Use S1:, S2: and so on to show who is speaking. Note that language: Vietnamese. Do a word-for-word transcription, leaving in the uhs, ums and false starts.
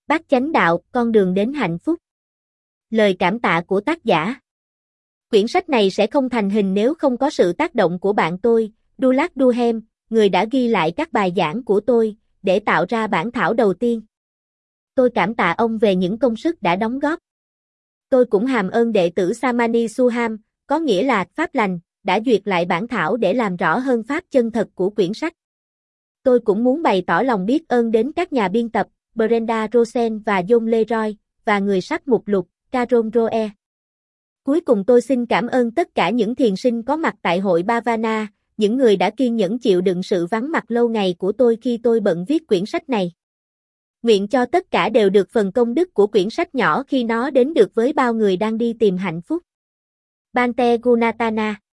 S1: Bát Chánh Đạo, con đường đến hạnh phúc. Lời cảm tạ của tác giả. Quyển sách này sẽ không thành hình nếu không có sự tác động của bạn tôi, Douglas Duhem, người đã ghi lại các bài giảng của tôi, để tạo ra bản thảo đầu tiên. Tôi cảm tạ ông về những công sức đã đóng góp. Tôi cũng hàm ơn đệ tử Samani Suham, có nghĩa là Pháp lành, đã duyệt lại bản thảo để làm rõ hơn pháp chân thật của quyển sách. Tôi cũng muốn bày tỏ lòng biết ơn đến các nhà biên tập, Brenda Rosen và John Leroy, và người sắp mục lục, Carol Roe. Cuối cùng tôi xin cảm ơn tất cả những thiền sinh có mặt tại hội Bhavana, những người đã kiên nhẫn chịu đựng sự vắng mặt lâu ngày của tôi khi tôi bận viết quyển sách này. Nguyện cho tất cả đều được phần công đức của quyển sách nhỏ khi nó đến được với bao người đang đi tìm hạnh phúc. Bante Gunatana